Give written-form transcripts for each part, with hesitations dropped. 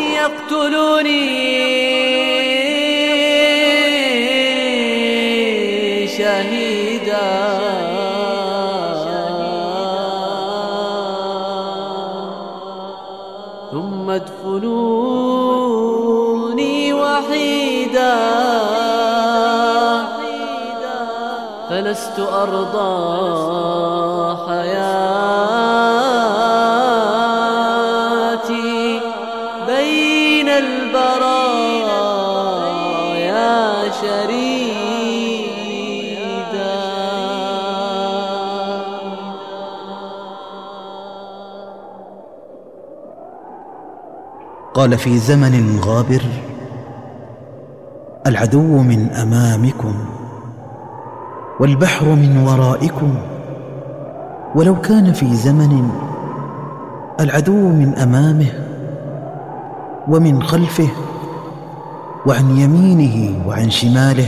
يقتلوني شهيدا ثم ادفنوني وحيدا فلست أرضى حياتي بين البرايا شريدا. قال في زمن غابر: العدو من أمامكم والبحر من ورائكم. ولو كان في زمن العدو من أمامه ومن خلفه وعن يمينه وعن شماله،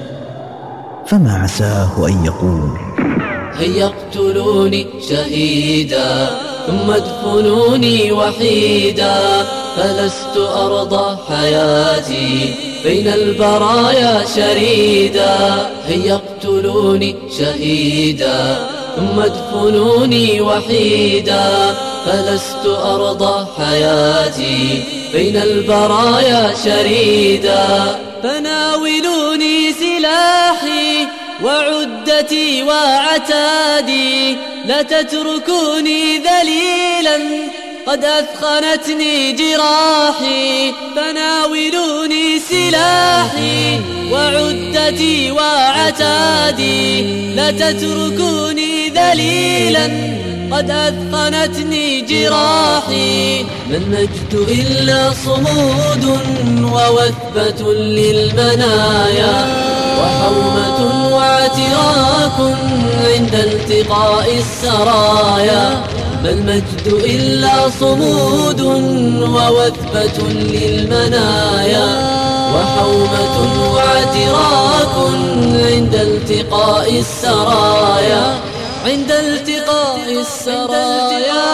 فما عساه أن يقول: هيا اقتلوني شهيدا ثم ادفنوني وحيدا فلست أرضى حياتي بين البرايا شريدا. هيا اقتلوني شهيدا ثم ادفنوني وحيدا فلست أرضى حياتي بين البرايا شريدا. فناولوني سلاحي وعدتي وعتادي لا تتركوني ذليلا قد أثخنتني جراحي. فناولوني سلاحي وعدتي وعتادي لا تتركوني ذليلا قد أثخنتني جراحي. ما المجد إلا صمود ووثبة للمنايا وحومة واعتراك عند التقاء السرايا. ما المجد إلا صمود ووثبة للمنايا وحومة واعتراك عند التقاء السرايا. عند التقاء السرايا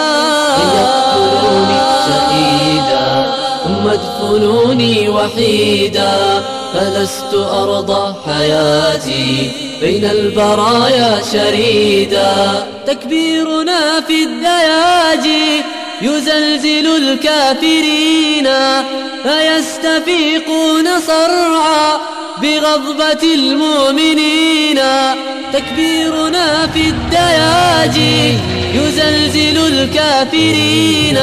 يقتلوني شهيدا ثم ادفنوني وحيدا فلست أرضى حياتي بين البرايا شريدا. تكبيرنا في الدياجي يزلزل الكافرين فيستفيقون صرعا بغضبة المؤمنين. تكبيرنا في الدياجي يزلزل الكافرين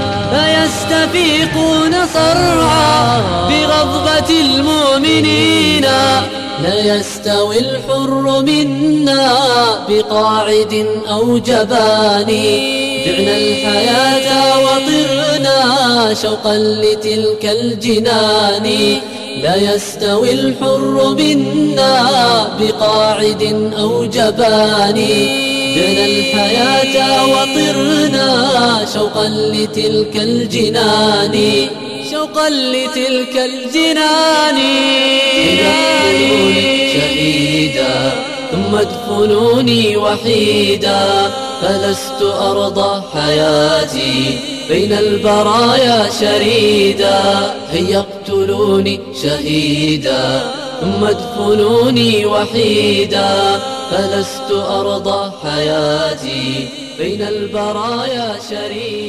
فيستفيقون صرعا بغضبة المؤمنين. لا يستوي الحر منا بقاعد أو جباني بعنا الحياة وطرنا شوقا لتلك الجنان. لا يستوي الحر منا بقاعد أو جباني بعنا الحياة وطرنا شوقا لتلك الجنان. شوقا لتلك الجنان. اقتلوني شهيدا ثم ادفنوني وحيدا فلست أرضى حياتي بين البرايا شريدا. هيا اقتلوني شهيدا ثم ادفنوني وحيدا فلست أرضى حياتي بين البرايا شريدا.